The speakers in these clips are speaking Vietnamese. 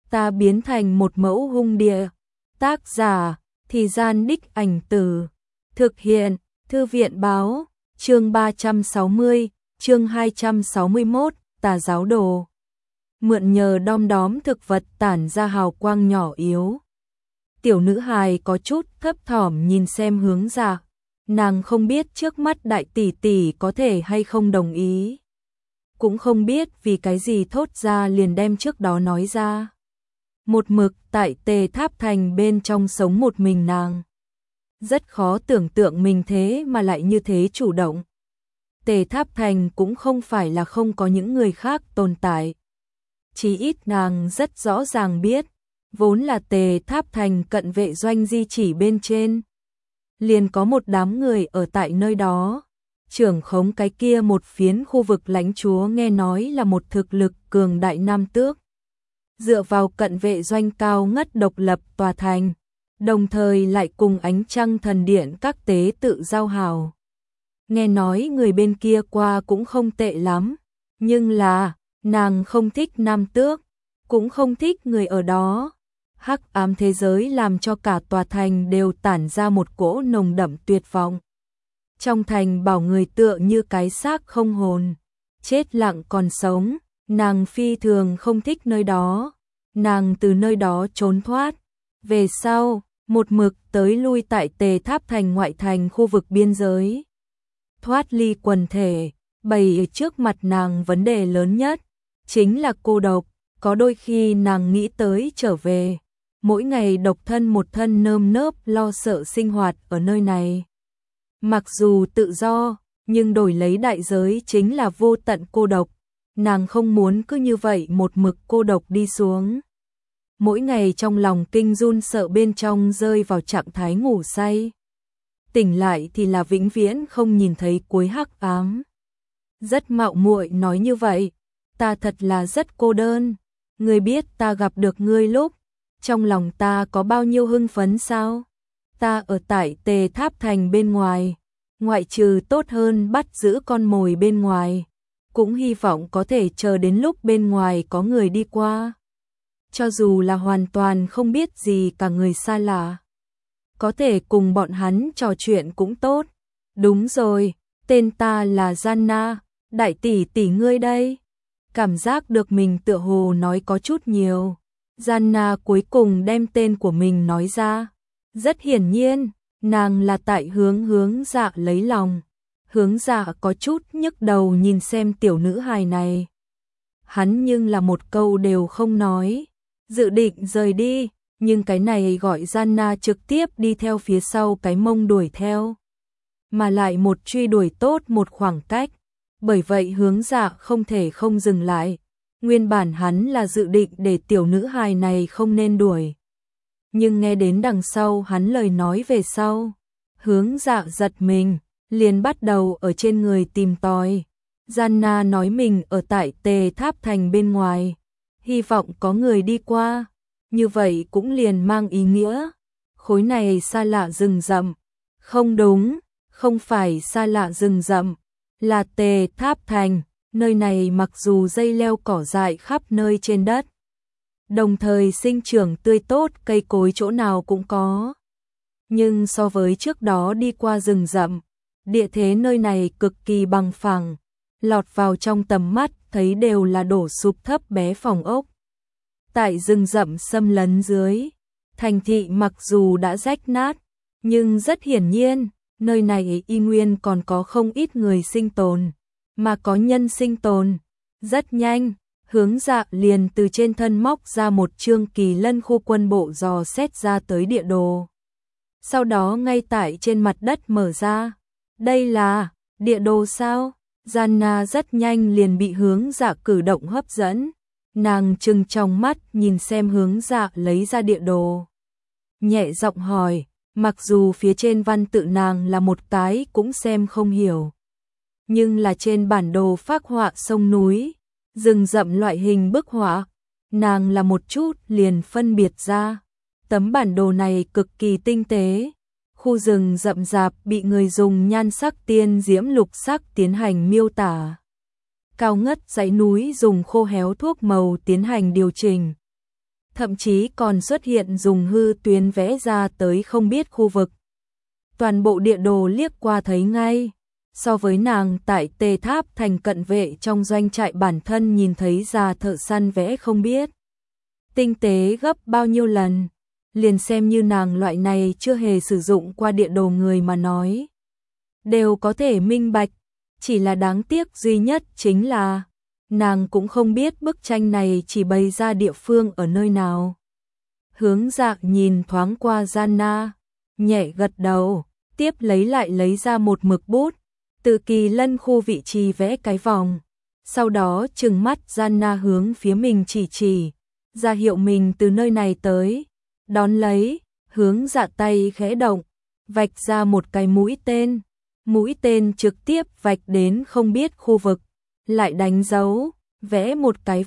ta biến thành một mẫu hung địa. Tác giả, Thì Gian Đích Ảnh Từ. Thực hiện, Thư viện báo, chương 360, chương 261, Tà giáo đồ. Mượn nhờ đom đóm thực vật tản ra hào quang nhỏ yếu. Tiểu nữ hài có chút thấp thỏm nhìn xem Hướng Dạ. Nàng không biết trước mắt đại tỷ tỷ có thể hay không đồng ý. Cũng không biết vì cái gì thốt ra liền đem trước đó nói ra. Một mực tại Tề Tháp Thành bên trong sống một mình nàng. Rất khó tưởng tượng mình thế mà lại như thế chủ động. Tề Tháp Thành cũng không phải là không có những người khác tồn tại. Chí ít nàng rất rõ ràng biết, vốn là Tề Tháp Thành cận vệ doanh di chỉ bên trên. Liền có một đám người ở tại nơi đó. Trưởng khống cái kia một phiến khu vực lãnh chúa nghe nói là một thực lực cường đại nam tước. Dựa vào cận vệ doanh cao ngất độc lập tòa thành, đồng thời lại cùng ánh trăng thần điện các tế tự giao hảo. Nghe nói người bên kia qua cũng không tệ lắm, nhưng là, nàng không thích nam tước, cũng không thích người ở đó. Hắc ám thế giới làm cho cả tòa thành đều tản ra một cỗ nồng đậm tuyệt vọng. Trong thành bảo người tựa như cái xác không hồn, chết lặng còn sống, nàng phi thường không thích nơi đó. Nàng từ nơi đó trốn thoát, về sau, một mực tới lui tại Tề Tháp Thành ngoại thành khu vực biên giới. Thoát ly quần thể, bày ở trước mặt nàng vấn đề lớn nhất, chính là cô độc, có đôi khi nàng nghĩ tới trở về. Mỗi ngày độc thân một thân nơm nớp lo sợ sinh hoạt ở nơi này. Mặc dù tự do, nhưng đổi lấy đại giới chính là vô tận cô độc. Nàng không muốn cứ như vậy một mực cô độc đi xuống. Mỗi ngày trong lòng kinh run sợ bên trong rơi vào trạng thái ngủ say. Tỉnh lại thì là vĩnh viễn không nhìn thấy cuối hắc ám. Rất mạo muội nói như vậy, ta thật là rất cô đơn. Ngươi biết ta gặp được ngươi lúc, trong lòng ta có bao nhiêu hưng phấn sao? Ta ở tại Tề Tháp Thành bên ngoài, ngoại trừ tốt hơn bắt giữ con mồi bên ngoài, cũng hy vọng có thể chờ đến lúc bên ngoài có người đi qua. Cho dù là hoàn toàn không biết gì cả người xa lạ, có thể cùng bọn hắn trò chuyện cũng tốt. Đúng rồi, tên ta là Gianna, đại tỷ tỷ ngươi đây. Cảm giác được mình tựa hồ nói có chút nhiều. Gianna cuối cùng đem tên của mình nói ra. Rất hiển nhiên, nàng là tại Hướng Dạ lấy lòng. Hướng Dạ có chút nhức đầu nhìn xem tiểu nữ hài này. Hắn nhưng là một câu đều không nói. Dự định rời đi, nhưng cái này gọi Gianna trực tiếp đi theo phía sau cái mông đuổi theo. Mà lại một truy đuổi tốt một khoảng cách. Bởi vậy Hướng Dạ không thể không dừng lại. Nguyên bản hắn là dự định để tiểu nữ hài này không nên đuổi. Nhưng nghe đến đằng sau hắn lời nói về sau. Hướng Dạ giật mình, liền bắt đầu ở trên người tìm tòi. Gianna nói mình ở tại Tề Tháp Thành bên ngoài. Hy vọng có người đi qua. Như vậy cũng liền mang ý nghĩa. Khối này xa lạ rừng rậm. Không đúng, không phải xa lạ rừng rậm. Là Tề Tháp Thành. Nơi này mặc dù dây leo cỏ dại khắp nơi trên đất, đồng thời sinh trưởng tươi tốt, cây cối chỗ nào cũng có. Nhưng so với trước đó đi qua rừng rậm, địa thế nơi này cực kỳ bằng phẳng, lọt vào trong tầm mắt thấy đều là đổ sụp thấp bé phòng ốc. Tại rừng rậm xâm lấn dưới, thành thị mặc dù đã rách nát, nhưng rất hiển nhiên, nơi này y nguyên còn có không ít người sinh tồn. Mà có nhân sinh tồn. Rất nhanh, Hướng Dạ liền từ trên thân móc ra một chương Kỳ Lân khu quân bộ dò xét ra tới địa đồ. Sau đó ngay tại trên mặt đất mở ra. Đây là địa đồ sao? Gianna rất nhanh liền bị Hướng Dạ cử động hấp dẫn. Nàng trừng trong mắt nhìn xem Hướng Dạ lấy ra địa đồ. Nhẹ giọng hỏi, mặc dù phía trên văn tự nàng là một cái cũng xem không hiểu. Nhưng là trên bản đồ phác họa sông núi, rừng rậm loại hình bức họa, nàng là một chút liền phân biệt ra. Tấm bản đồ này cực kỳ tinh tế, khu rừng rậm rạp bị người dùng nhan sắc tiên diễm lục sắc tiến hành miêu tả. Cao ngất dãy núi dùng khô héo thuốc màu tiến hành điều chỉnh. thậm chí còn xuất hiện dùng hư tuyến vẽ ra tới không biết khu vực. Toàn bộ địa đồ liếc qua thấy ngay, so với nàng tại Tề Tháp Thành cận vệ trong doanh trại bản thân nhìn thấy ra thợ săn vẽ không biết tinh tế gấp bao nhiêu lần, liền xem như nàng loại này chưa hề sử dụng qua địa đồ người mà nói, đều có thể minh bạch, chỉ là đáng tiếc duy nhất chính là nàng cũng không biết bức tranh này chỉ bày ra địa phương ở nơi nào. Hướng Dạ nhìn thoáng qua Gianna, nhẹ gật đầu, tiếp lấy ra một mực bút, từ Kỳ Lân khu vị trí vẽ cái vòng, sau đó trừng mắt Gianna hướng phía mình chỉ, ra hiệu mình từ nơi này tới, đón lấy, Hướng Dạ tay khẽ động, vạch ra một cái mũi tên trực tiếp vạch đến không biết khu vực, lại đánh dấu, vẽ một cái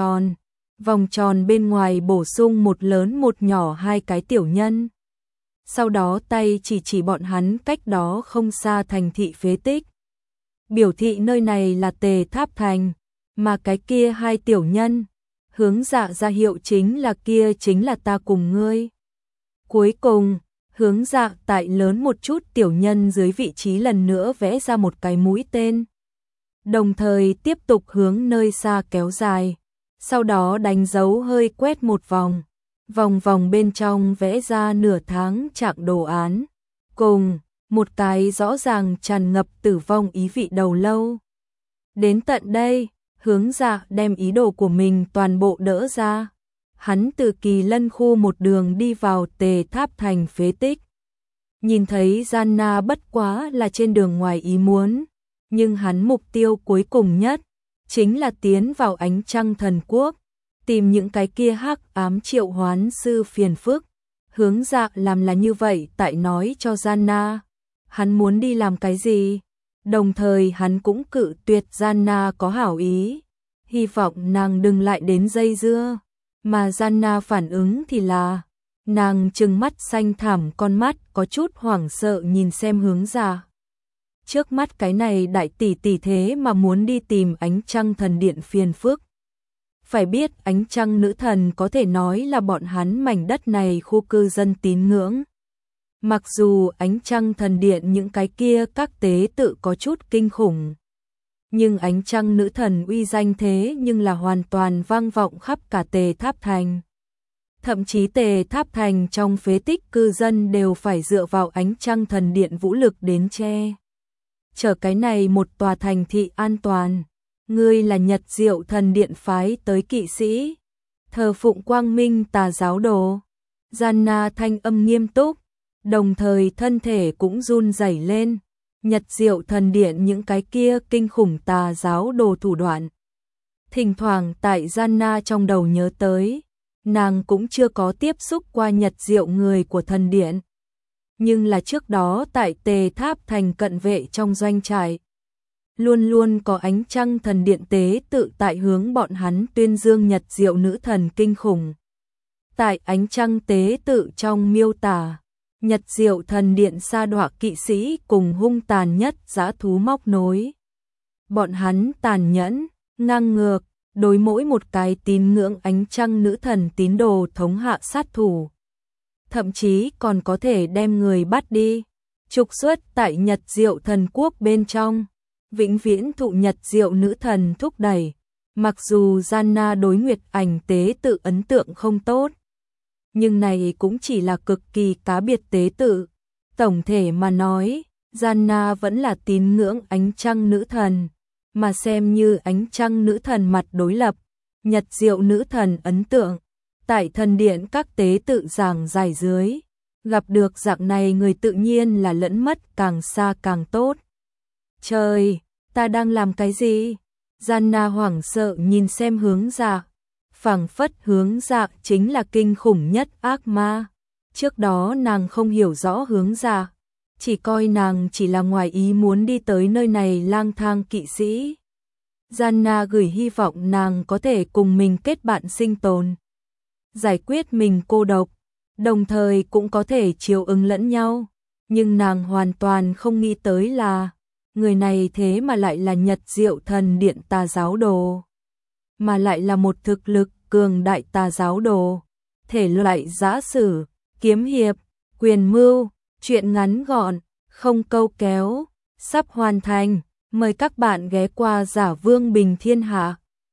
vòng tròn bên ngoài bổ sung một lớn một nhỏ hai cái tiểu nhân. Sau đó tay chỉ bọn hắn cách đó không xa thành thị phế tích. Biểu thị nơi này là Tề Tháp Thành, mà cái kia hai tiểu nhân, Hướng Dạ ra hiệu chính là ta cùng ngươi. Cuối cùng, Hướng Dạ tại lớn một chút tiểu nhân dưới vị trí lần nữa vẽ ra một cái mũi tên. Đồng thời tiếp tục hướng nơi xa kéo dài, sau đó đánh dấu hơi quét một vòng. Vòng bên trong vẽ ra nửa tháng trạng đồ án, cùng một cái rõ ràng tràn ngập tử vong ý vị đầu lâu. Đến tận đây, Hướng Dạ đem ý đồ của mình toàn bộ đỡ ra. Hắn từ Kỳ Lân khu một đường đi vào Tề Tháp Thành phế tích. Nhìn thấy Gianna bất quá là trên đường ngoài ý muốn, nhưng hắn mục tiêu cuối cùng nhất chính là tiến vào Ánh Trăng Thần Quốc, tìm những cái kia hắc ám triệu hoán sư phiền phức. Hướng Dạ làm là như vậy tại nói cho Gianna, hắn muốn đi làm cái gì, đồng thời hắn cũng cự tuyệt Gianna có hảo ý, hy vọng nàng đừng lại đến dây dưa, mà Gianna phản ứng thì là, nàng trừng mắt xanh thẳm con mắt có chút hoảng sợ nhìn xem Hướng Dạ. Trước mắt cái này đại tỷ tỷ thế mà muốn đi tìm Ánh Trăng Thần Điện phiền phức. Phải biết Ánh Trăng Nữ Thần có thể nói là bọn hắn mảnh đất này khu cư dân tín ngưỡng. Mặc dù Ánh Trăng Thần Điện những cái kia các tế tự có chút kinh khủng, nhưng Ánh Trăng Nữ Thần uy danh thế nhưng là hoàn toàn vang vọng khắp cả Tề Tháp Thành. Thậm chí Tề Tháp Thành trong phế tích cư dân đều phải dựa vào Ánh Trăng Thần Điện vũ lực đến che chở cái này một tòa thành thị an toàn. Ngươi là Nhật Diệu Thần Điện phái tới kỵ sĩ, thờ phụng quang minh tà giáo đồ. Gianna thanh âm nghiêm túc, đồng thời thân thể cũng run rẩy lên. Nhật Diệu Thần Điện những cái kia kinh khủng tà giáo đồ thủ đoạn. Thỉnh thoảng tại Gianna trong đầu nhớ tới, nàng cũng chưa có tiếp xúc qua Nhật Diệu người của thần điện. Nhưng là trước đó tại Tề Tháp Thành cận vệ trong doanh trại, luôn luôn có Ánh Trăng Thần Điện tế tự tại hướng bọn hắn tuyên dương Nhật Diệu nữ thần kinh khủng. Tại Ánh Trăng tế tự trong miêu tả, Nhật Diệu Thần Điện sa đọa kỵ sĩ cùng hung tàn nhất dã thú móc nối. Bọn hắn tàn nhẫn, ngang ngược, đối mỗi một cái tín ngưỡng Ánh Trăng nữ thần tín đồ thống hạ sát thủ. Thậm chí còn có thể đem người bắt đi, trục xuất tại Nhật Diệu Thần Quốc bên trong, vĩnh viễn thụ Nhật Diệu nữ thần thúc đẩy. Mặc dù Gianna đối Nguyệt Ảnh tế tự ấn tượng không tốt, nhưng này cũng chỉ là cực kỳ cá biệt tế tự. Tổng thể mà nói, Gianna vẫn là tín ngưỡng Ánh Trăng nữ thần, mà xem như Ánh Trăng nữ thần mặt đối lập, Nhật Diệu nữ thần ấn tượng. Tại thần điện các tế tự giảng giải dưới, gặp được dạng này người tự nhiên là lẫn mất càng xa càng tốt. Trời, ta đang làm cái gì? Gianna hoảng sợ nhìn xem Hướng Dạ, phảng phất Hướng Dạ chính là kinh khủng nhất ác ma. Trước đó nàng không hiểu rõ Hướng Dạ, chỉ coi nàng chỉ là ngoài ý muốn đi tới nơi này lang thang kỵ sĩ. Gianna gửi hy vọng nàng có thể cùng mình kết bạn sinh tồn, giải quyết mình cô độc, đồng thời cũng có thể chiều ứng lẫn nhau. Nhưng nàng hoàn toàn không nghĩ tới là, người này thế mà lại là Nhật Diệu Thần Điện tà giáo đồ, mà lại là một thực lực cường đại tà giáo đồ. thể loại giã sử, kiếm hiệp, quyền mưu, truyện ngắn gọn, không câu kéo, sắp hoàn thành. Mời các bạn ghé qua Giả Vương Bình Thiên Hạ.